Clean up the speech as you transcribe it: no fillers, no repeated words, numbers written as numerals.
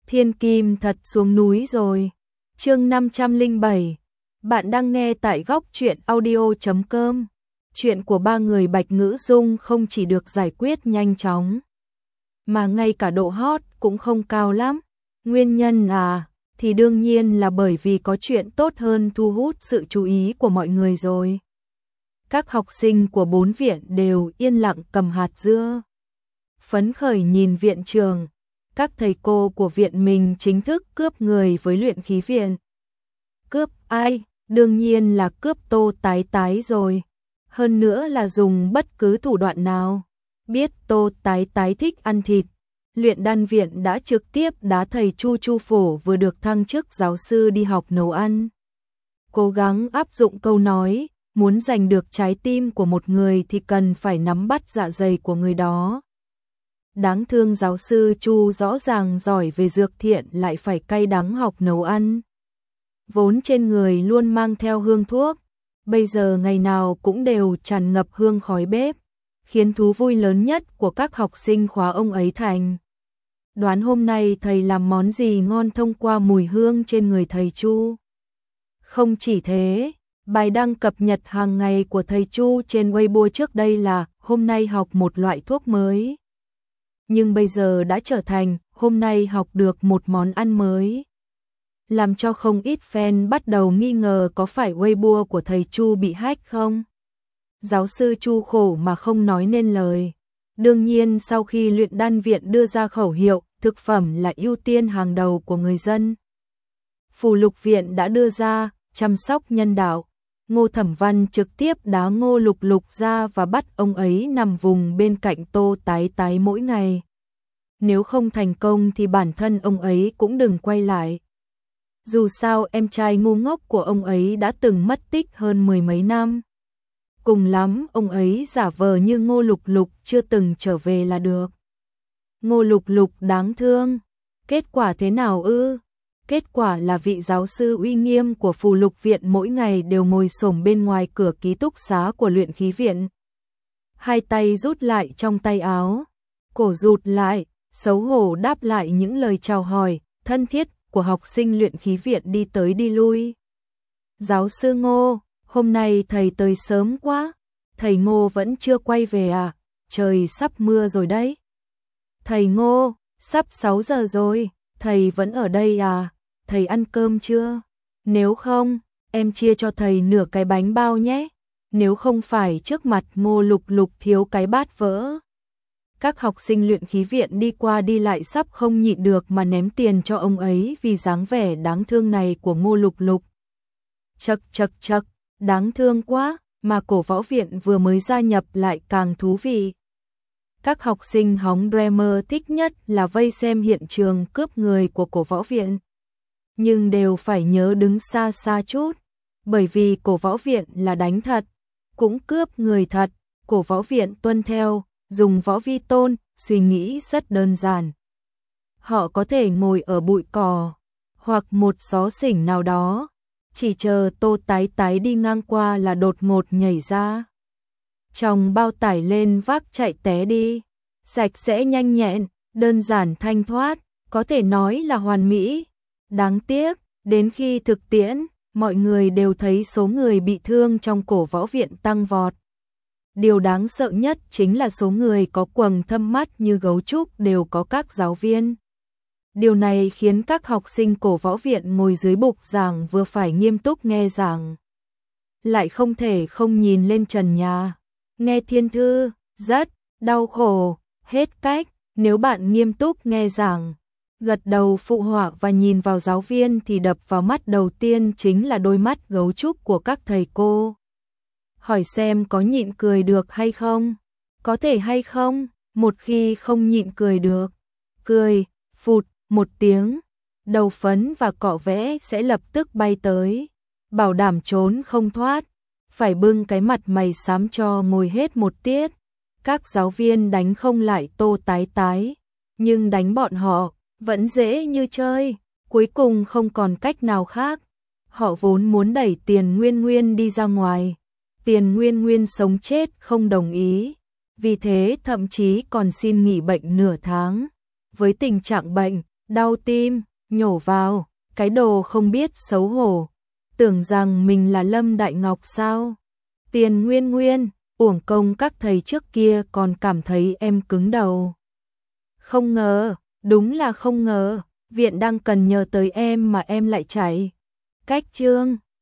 Thiên Kim thật xuống núi rồi. Chương 507. Bạn đang nghe tại góc truyện audio.com. Chuyện của ba người Bạch Ngữ Dung không chỉ được giải quyết nhanh chóng, mà ngay cả độ hot cũng không cao lắm. Nguyên nhân thì đương nhiên là bởi vì có chuyện tốt hơn thu hút sự chú ý của mọi người rồi. Các học sinh của 4 viện đều yên lặng cầm hạt dưa, phấn khởi nhìn viện trường. Các thầy cô của viện mình chính thức cướp người với luyện khí viện. Cướp ai? Đương nhiên là cướp Tô Tái Tái rồi. Hơn nữa là dùng bất cứ thủ đoạn nào. Biết Tô Tái Tái thích ăn thịt, luyện đan viện đã trực tiếp đá thầy Chu Phổ vừa được thăng chức giáo sư đi học nấu ăn. Cố gắng áp dụng câu nói, muốn giành được trái tim của một người thì cần phải nắm bắt dạ dày của người đó. Đáng thương giáo sư Chu rõ ràng giỏi về dược thiện lại phải cay đắng học nấu ăn. Vốn trên người luôn mang theo hương thuốc, bây giờ ngày nào cũng đều tràn ngập hương khói bếp, khiến thú vui lớn nhất của các học sinh khóa ông ấy thành đoán hôm nay thầy làm món gì ngon thông qua mùi hương trên người thầy Chu. Không chỉ thế, bài đăng cập nhật hàng ngày của thầy Chu trên Weibo trước đây là hôm nay học một loại thuốc mới, nhưng bây giờ đã trở thành hôm nay học được một món ăn mới, làm cho không ít fan bắt đầu nghi ngờ có phải Weibo của thầy Chu bị hack không. Giáo sư Chu khổ mà không nói nên lời. Đương nhiên sau khi luyện đan viện đưa ra khẩu hiệu thực phẩm là ưu tiên hàng đầu của người dân, Phù Lục viện đã đưa ra chăm sóc nhân đạo. Ngô Thẩm Văn trực tiếp đá Ngô Lục Lục ra và bắt ông ấy nằm vùng bên cạnh Tô Tái Tái mỗi ngày. Nếu không thành công thì bản thân ông ấy cũng đừng quay lại. Dù sao em trai ngu ngốc của ông ấy đã từng mất tích hơn 10 mấy năm. Cùng lắm ông ấy giả vờ như Ngô Lục Lục chưa từng trở về là được. Ngô Lục Lục đáng thương. Kết quả thế nào ư? Kết quả là vị giáo sư uy nghiêm của Phù Lục viện mỗi ngày đều ngồi xổm bên ngoài cửa ký túc xá của luyện khí viện. Hai tay rút lại trong tay áo, cổ rụt lại, xấu hổ đáp lại những lời chào hỏi thân thiết của học sinh luyện khí viện đi tới đi lui. Giáo sư Ngô, hôm nay thầy tới sớm quá, thầy Ngô vẫn chưa quay về à? Trời sắp mưa rồi đấy. Thầy Ngô, sắp 6 giờ rồi, thầy vẫn ở đây à? Thầy ăn cơm chưa? Nếu không, em chia cho thầy nửa cái bánh bao nhé. Nếu không phải trước mặt Ngô Lục Lục thiếu cái bát vỡ. Các học sinh luyện khí viện đi qua đi lại sắp không nhịn được mà ném tiền cho ông ấy vì dáng vẻ đáng thương này của Ngô Lục Lục. Chậc, đáng thương quá, mà cổ võ viện vừa mới gia nhập lại càng thú vị. Các học sinh hóng Dreamer thích nhất là vây xem hiện trường cướp người của cổ võ viện. Nhưng đều phải nhớ đứng xa xa chút, bởi vì cổ võ viện là đánh thật, cũng cướp người thật. Cổ võ viện tuân theo dùng võ vi tôn, suy nghĩ rất đơn giản. Họ có thể ngồi ở bụi cỏ, hoặc một xó xỉnh nào đó, chỉ chờ Tô Tái Tái đi ngang qua là đột ngột nhảy ra. Chồng bao tải lên vác chạy té đi, sạch sẽ nhanh nhẹn, đơn giản thanh thoát, có thể nói là hoàn mỹ. Đáng tiếc, đến khi thực tiễn, mọi người đều thấy số người bị thương trong cổ võ viện tăng vọt. Điều đáng sợ nhất chính là số người có quầng thâm mắt như gấu trúc đều có các giáo viên. Điều này khiến các học sinh cổ võ viện ngồi dưới bục giảng vừa phải nghiêm túc nghe giảng, lại không thể không nhìn lên trần nhà. Nghe thiên thư, rất đau khổ, hết cách. Nếu bạn nghiêm túc nghe giảng, gật đầu phụ họa và nhìn vào giáo viên thì đập vào mắt đầu tiên chính là đôi mắt gấu trúc của các thầy cô. Hỏi xem có nhịn cười được hay không? Có thể hay không? Một khi không nhịn cười được, cười, phụt, một tiếng, đầu phấn và cọ vẽ sẽ lập tức bay tới, bảo đảm trốn không thoát, phải bưng cái mặt mày xám cho ngồi hết một tiết. Các giáo viên đánh không lại Tô Tái Tái, nhưng đánh bọn họ vẫn dễ như chơi, cuối cùng không còn cách nào khác. Họ vốn muốn đẩy Tiền Nguyên Nguyên đi ra ngoài. Tiền Nguyên Nguyên sống chết không đồng ý, vì thế thậm chí còn xin nghỉ bệnh nửa tháng. Với tình trạng bệnh, Đau tim, nhổ vào, cái đồ không biết xấu hổ. Tưởng rằng mình là Lâm Đại Ngọc sao? Tiền Nguyên Nguyên, uổng công các thầy trước kia còn cảm thấy em cứng đầu. Không ngờ, đúng là không ngờ, viện đang cần nhờ tới em mà em lại chạy. Cách chương